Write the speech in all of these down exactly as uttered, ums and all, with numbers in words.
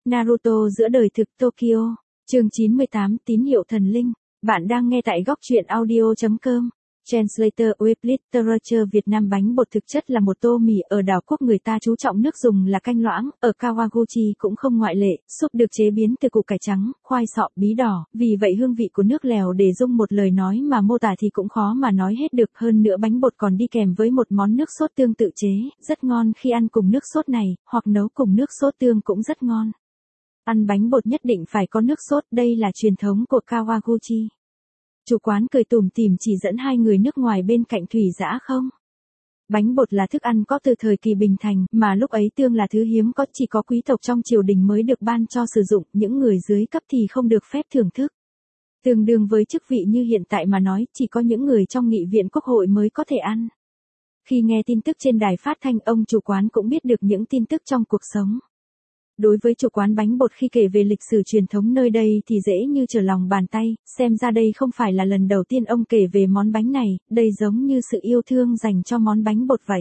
Naruto giữa đời thực Tokyo, chương chín mươi tám tín hiệu thần linh. Bạn đang nghe tại góc truyện audio chấm com. Translator with Literature Việt Nam. Bánh bột thực chất là một tô mì, ở đảo quốc người ta chú trọng nước dùng là canh loãng, ở Kawaguchi cũng không ngoại lệ, súp được chế biến từ củ cải trắng, khoai sọ, bí đỏ, vì vậy hương vị của nước lèo để dùng một lời nói mà mô tả thì cũng khó mà nói hết được. Hơn nữa bánh bột còn đi kèm với một món nước sốt tương tự chế, rất ngon khi ăn cùng nước sốt này, hoặc nấu cùng nước sốt tương cũng rất ngon. Ăn bánh bột nhất định phải có nước sốt, đây là truyền thống của Kawaguchi. Chủ quán cười tủm tỉm chỉ dẫn hai người nước ngoài bên cạnh Thủy Dã không. Bánh bột là thức ăn có từ thời kỳ Bình Thành, mà lúc ấy tương là thứ hiếm có, chỉ có quý tộc trong triều đình mới được ban cho sử dụng, những người dưới cấp thì không được phép thưởng thức. Tương đương với chức vị như hiện tại mà nói, chỉ có những người trong nghị viện quốc hội mới có thể ăn. Khi nghe tin tức trên đài phát thanh, ông chủ quán cũng biết được những tin tức trong cuộc sống. Đối với chủ quán bánh bột khi kể về lịch sử truyền thống nơi đây thì dễ như trở lòng bàn tay, xem ra đây không phải là lần đầu tiên ông kể về món bánh này, đây giống như sự yêu thương dành cho món bánh bột vậy.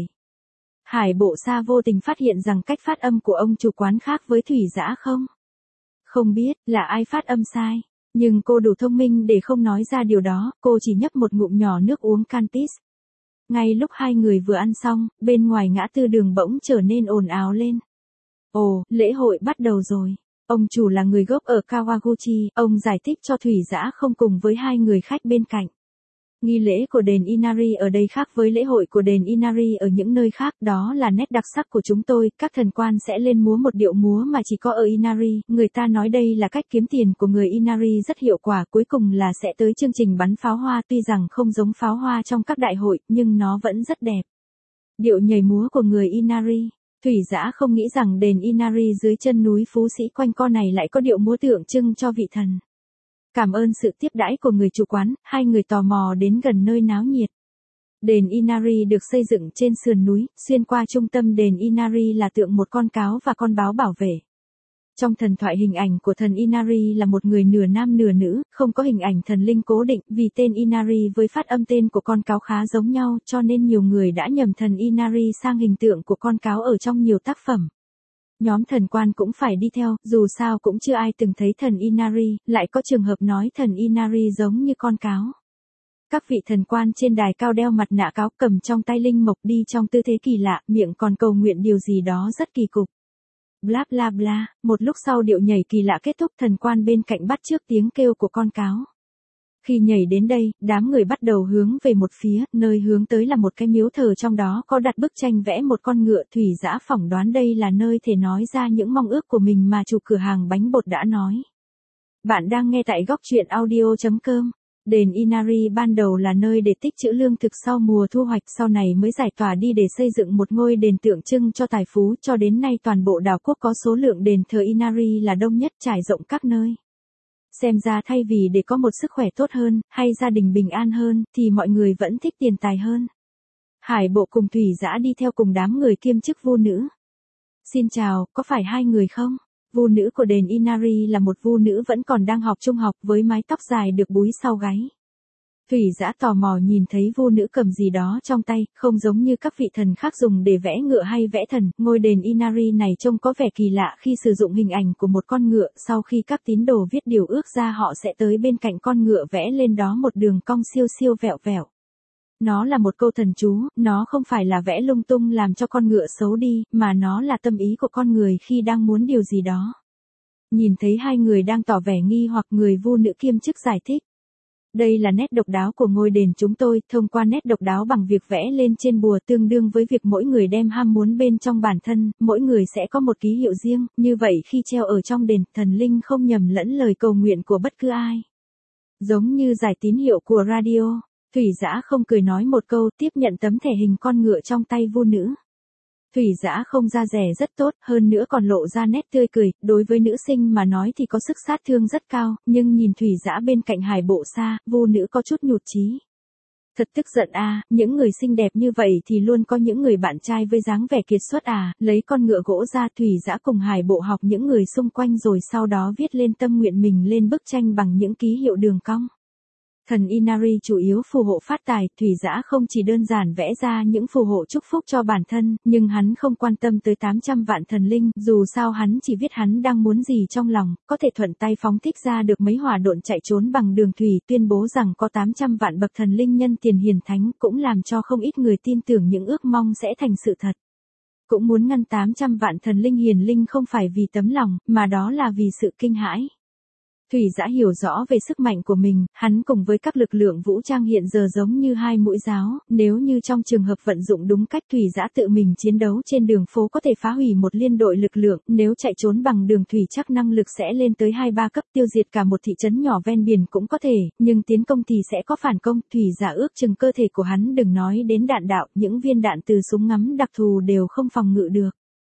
Hải Bộ Sa vô tình phát hiện rằng cách phát âm của ông chủ quán khác với Thủy Dã không. Không biết là ai phát âm sai, nhưng cô đủ thông minh để không nói ra điều đó, cô chỉ nhấp một ngụm nhỏ nước uống Cantis. Ngay lúc hai người vừa ăn xong, bên ngoài ngã tư đường bỗng trở nên ồn ào lên. Ồ, lễ hội bắt đầu rồi. Ông chủ là người gốc ở Kawaguchi, ông giải thích cho Thủy Dã không cùng với hai người khách bên cạnh. Nghi lễ của đền Inari ở đây khác với lễ hội của đền Inari ở những nơi khác, đó là nét đặc sắc của chúng tôi, các thần quan sẽ lên múa một điệu múa mà chỉ có ở Inari, người ta nói đây là cách kiếm tiền của người Inari rất hiệu quả, cuối cùng là sẽ tới chương trình bắn pháo hoa, tuy rằng không giống pháo hoa trong các đại hội, nhưng nó vẫn rất đẹp. Điệu nhảy múa của người Inari. Thủy Dã không nghĩ rằng đền Inari dưới chân núi Phú Sĩ quanh co này lại có điệu múa tượng trưng cho vị thần. Cảm ơn sự tiếp đãi của người chủ quán, hai người tò mò đến gần nơi náo nhiệt. Đền Inari được xây dựng trên sườn núi, xuyên qua trung tâm đền Inari là tượng một con cáo và con báo bảo vệ. Trong thần thoại hình ảnh của thần Inari là một người nửa nam nửa nữ, không có hình ảnh thần linh cố định, vì tên Inari với phát âm tên của con cáo khá giống nhau cho nên nhiều người đã nhầm thần Inari sang hình tượng của con cáo ở trong nhiều tác phẩm. Nhóm thần quan cũng phải đi theo, dù sao cũng chưa ai từng thấy thần Inari, lại có trường hợp nói thần Inari giống như con cáo. Các vị thần quan trên đài cao đeo mặt nạ cáo, cầm trong tay linh mộc, đi trong tư thế kỳ lạ, miệng còn cầu nguyện điều gì đó rất kỳ cục. Bla bla bla, một lúc sau điệu nhảy kỳ lạ kết thúc, thần quan bên cạnh bắt chước tiếng kêu của con cáo. Khi nhảy đến đây, đám người bắt đầu hướng về một phía, nơi hướng tới là một cái miếu thờ, trong đó có đặt bức tranh vẽ một con ngựa. Thủy Dã phỏng đoán đây là nơi thể nói ra những mong ước của mình mà chủ cửa hàng bánh bột đã nói. Bạn đang nghe tại góc truyện audio chấm com. Đền Inari ban đầu là nơi để tích trữ lương thực sau mùa thu hoạch, sau này mới giải tỏa đi để xây dựng một ngôi đền tượng trưng cho tài phú, cho đến nay toàn bộ đảo quốc có số lượng đền thờ Inari là đông nhất, trải rộng các nơi. Xem ra thay vì để có một sức khỏe tốt hơn, hay gia đình bình an hơn, thì mọi người vẫn thích tiền tài hơn. Hải Bộ cùng Thủy Dã đi theo cùng đám người kiêm chức vu nữ. Xin chào, có phải hai người không? Vu nữ của đền Inari là một vu nữ vẫn còn đang học trung học, với mái tóc dài được búi sau gáy. Thủy Dã tò mò nhìn thấy vu nữ cầm gì đó trong tay, không giống như các vị thần khác dùng để vẽ ngựa hay vẽ thần. Ngôi đền Inari này trông có vẻ kỳ lạ khi sử dụng hình ảnh của một con ngựa, sau khi các tín đồ viết điều ước ra họ sẽ tới bên cạnh con ngựa vẽ lên đó một đường cong siêu siêu vẹo vẹo. Nó là một câu thần chú, nó không phải là vẽ lung tung làm cho con ngựa xấu đi, mà nó là tâm ý của con người khi đang muốn điều gì đó. Nhìn thấy hai người đang tỏ vẻ nghi hoặc, người vu nữ kiêm chức giải thích. Đây là nét độc đáo của ngôi đền chúng tôi, thông qua nét độc đáo bằng việc vẽ lên trên bùa tương đương với việc mỗi người đem ham muốn bên trong bản thân, mỗi người sẽ có một ký hiệu riêng, như vậy khi treo ở trong đền, thần linh không nhầm lẫn lời cầu nguyện của bất cứ ai. Giống như giải tín hiệu của radio. Thủy Dã không cười nói một câu, tiếp nhận tấm thẻ hình con ngựa trong tay vu nữ. Thủy Dã không ra rẻ rất tốt, hơn nữa còn lộ ra nét tươi cười, đối với nữ sinh mà nói thì có sức sát thương rất cao, nhưng nhìn Thủy Dã bên cạnh Hải Bộ Sa, vu nữ có chút nhụt chí. Thật tức giận à, những người xinh đẹp như vậy thì luôn có những người bạn trai với dáng vẻ kiệt xuất à, lấy con ngựa gỗ ra. Thủy Dã cùng Hải Bộ học những người xung quanh rồi sau đó viết lên tâm nguyện mình lên bức tranh bằng những ký hiệu đường cong. Thần Inari chủ yếu phù hộ phát tài, Thủy Dã không chỉ đơn giản vẽ ra những phù hộ chúc phúc cho bản thân, nhưng hắn không quan tâm tới tám trăm vạn thần linh, dù sao hắn chỉ viết hắn đang muốn gì trong lòng, có thể thuận tay phóng thích ra được mấy hỏa độn chạy trốn bằng đường thủy, tuyên bố rằng có tám trăm vạn bậc thần linh nhân tiền hiền thánh, cũng làm cho không ít người tin tưởng những ước mong sẽ thành sự thật. Cũng muốn ngăn tám trăm vạn thần linh hiền linh không phải vì tấm lòng, mà đó là vì sự kinh hãi. Thủy Dã hiểu rõ về sức mạnh của mình, hắn cùng với các lực lượng vũ trang hiện giờ giống như hai mũi giáo, nếu như trong trường hợp vận dụng đúng cách Thủy Dã tự mình chiến đấu trên đường phố có thể phá hủy một liên đội lực lượng, nếu chạy trốn bằng đường thủy chắc năng lực sẽ lên tới hai ba cấp, tiêu diệt cả một thị trấn nhỏ ven biển cũng có thể, nhưng tiến công thì sẽ có phản công. Thủy Dã ước chừng cơ thể của hắn đừng nói đến đạn đạo, những viên đạn từ súng ngắm đặc thù đều không phòng ngự được.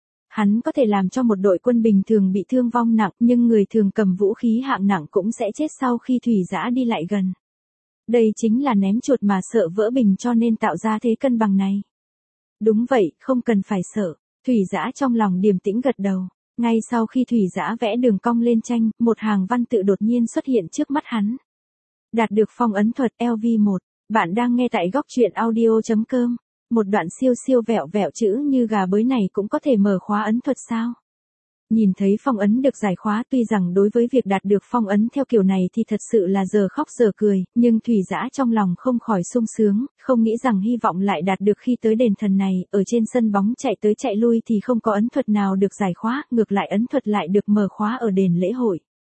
Hắn có thể làm cho một đội quân bình thường bị thương vong nặng, nhưng người thường cầm vũ khí hạng nặng cũng sẽ chết sau khi Thủy Dã đi lại gần. Đây chính là ném chuột mà sợ vỡ bình cho nên tạo ra thế cân bằng này. Đúng vậy, không cần phải sợ. Thủy Dã trong lòng điềm tĩnh gật đầu. Ngay sau khi Thủy Dã vẽ đường cong lên tranh, một hàng văn tự đột nhiên xuất hiện trước mắt hắn. Đạt được phong ấn thuật L V một. Bạn đang nghe tại góc truyện audio chấm com. Một đoạn siêu siêu vẹo vẹo chữ như gà bới này cũng có thể mở khóa ấn thuật sao? Nhìn thấy phong ấn được giải khóa, tuy rằng đối với việc đạt được phong ấn theo kiểu này thì thật sự là giờ khóc giờ cười, nhưng Thủy Dã trong lòng không khỏi sung sướng, không nghĩ rằng hy vọng lại đạt được khi tới đền thần này, ở trên sân bóng chạy tới chạy lui thì không có ấn thuật nào được giải khóa, ngược lại ấn thuật lại được mở khóa ở đền lễ hội.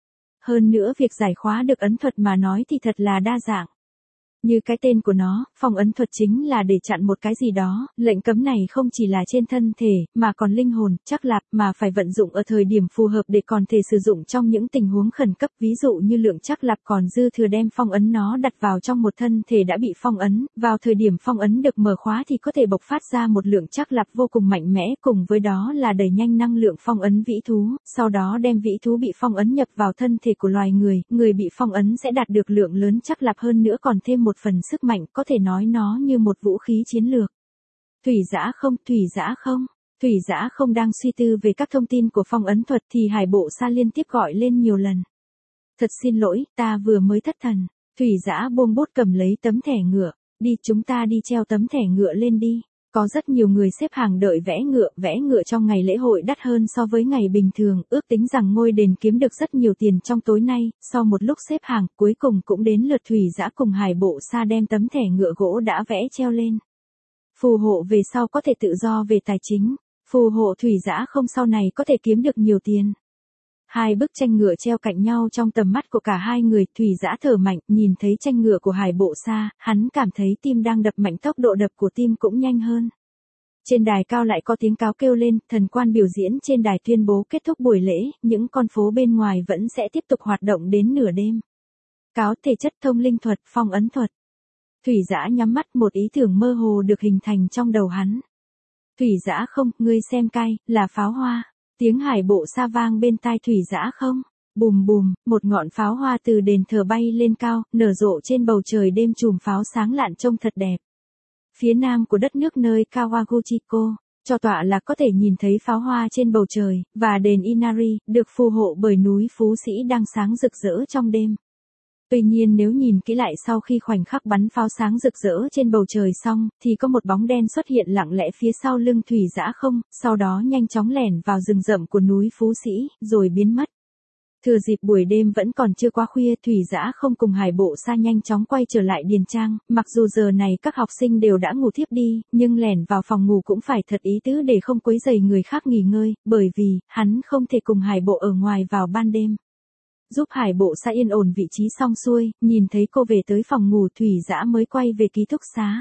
Hơn nữa việc giải khóa được ấn thuật mà nói thì thật là đa dạng. Như cái tên của nó, phong ấn thuật chính là để chặn một cái gì đó, lệnh cấm này không chỉ là trên thân thể, mà còn linh hồn, chắc lạp, mà phải vận dụng ở thời điểm phù hợp để còn thể sử dụng trong những tình huống khẩn cấp, ví dụ như lượng chắc lạp còn dư thừa đem phong ấn nó đặt vào trong một thân thể đã bị phong ấn, vào thời điểm phong ấn được mở khóa thì có thể bộc phát ra một lượng chắc lạp vô cùng mạnh mẽ, cùng với đó là đẩy nhanh năng lượng phong ấn vĩ thú, sau đó đem vĩ thú bị phong ấn nhập vào thân thể của loài người, người bị phong ấn sẽ đạt được lượng lớn chắc lạp hơn nữa còn thêm một phần sức mạnh, có thể nói nó như một vũ khí chiến lược. Thủy Dã không, Thủy Dã không, Thủy Dã không đang suy tư về các thông tin của phong ấn thuật thì Hải Bộ Sa liên tiếp gọi lên nhiều lần. Thật xin lỗi, ta vừa mới thất thần. Thủy Dã buông bút cầm lấy tấm thẻ ngựa, đi chúng ta đi treo tấm thẻ ngựa lên đi. Có rất nhiều người xếp hàng đợi vẽ ngựa, vẽ ngựa trong ngày lễ hội đắt hơn so với ngày bình thường, ước tính rằng ngôi đền kiếm được rất nhiều tiền trong tối nay, sau một lúc xếp hàng, cuối cùng cũng đến lượt Thủy Dã cùng Hải Bộ Sa đem tấm thẻ ngựa gỗ đã vẽ treo lên. Phù hộ về sau có thể tự do về tài chính, phù hộ Thủy Dã không sau này có thể kiếm được nhiều tiền. Hai bức tranh ngựa treo cạnh nhau trong tầm mắt của cả hai người, Thủy Dã thở mạnh, nhìn thấy tranh ngựa của Hải Bộ Sa, hắn cảm thấy tim đang đập mạnh, tốc độ đập của tim cũng nhanh hơn. Trên đài cao lại có tiếng cáo kêu lên, thần quan biểu diễn trên đài tuyên bố kết thúc buổi lễ, những con phố bên ngoài vẫn sẽ tiếp tục hoạt động đến nửa đêm. Cáo thể chất thông linh thuật, phong ấn thuật. Thủy Dã nhắm mắt, một ý tưởng mơ hồ được hình thành trong đầu hắn. Thủy Dã không, ngươi xem cay, là pháo hoa. Tiếng Hải Bộ Sa vang bên tai Thủy Dã không. Bùm bùm, một ngọn pháo hoa từ đền thờ bay lên cao, nở rộ trên bầu trời đêm, chùm pháo sáng lạn trông thật đẹp. Phía nam của đất nước nơi Kawaguchiko, cho tọa là có thể nhìn thấy pháo hoa trên bầu trời, và đền Inari, được phù hộ bởi núi Phú Sĩ đang sáng rực rỡ trong đêm. Tuy nhiên nếu nhìn kỹ lại sau khi khoảnh khắc bắn pháo sáng rực rỡ trên bầu trời xong, thì có một bóng đen xuất hiện lặng lẽ phía sau lưng Thủy Dã không, sau đó nhanh chóng lẻn vào rừng rậm của núi Phú Sĩ, rồi biến mất. Thừa dịp buổi đêm vẫn còn chưa quá khuya, Thủy Dã không cùng Hải Bộ Sa nhanh chóng quay trở lại điền trang, mặc dù giờ này các học sinh đều đã ngủ thiếp đi, nhưng lẻn vào phòng ngủ cũng phải thật ý tứ để không quấy rầy người khác nghỉ ngơi, bởi vì, hắn không thể cùng Hải Bộ ở ngoài vào ban đêm. Giúp Hải Bộ Sa yên ổn vị trí xong xuôi, nhìn thấy cô về tới phòng ngủ, Thủy Dã mới quay về ký túc xá.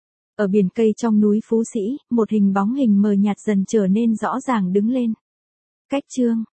Ở biển cây trong núi Phú Sĩ, một hình bóng hình mờ nhạt dần trở nên rõ ràng đứng lên. Cách chương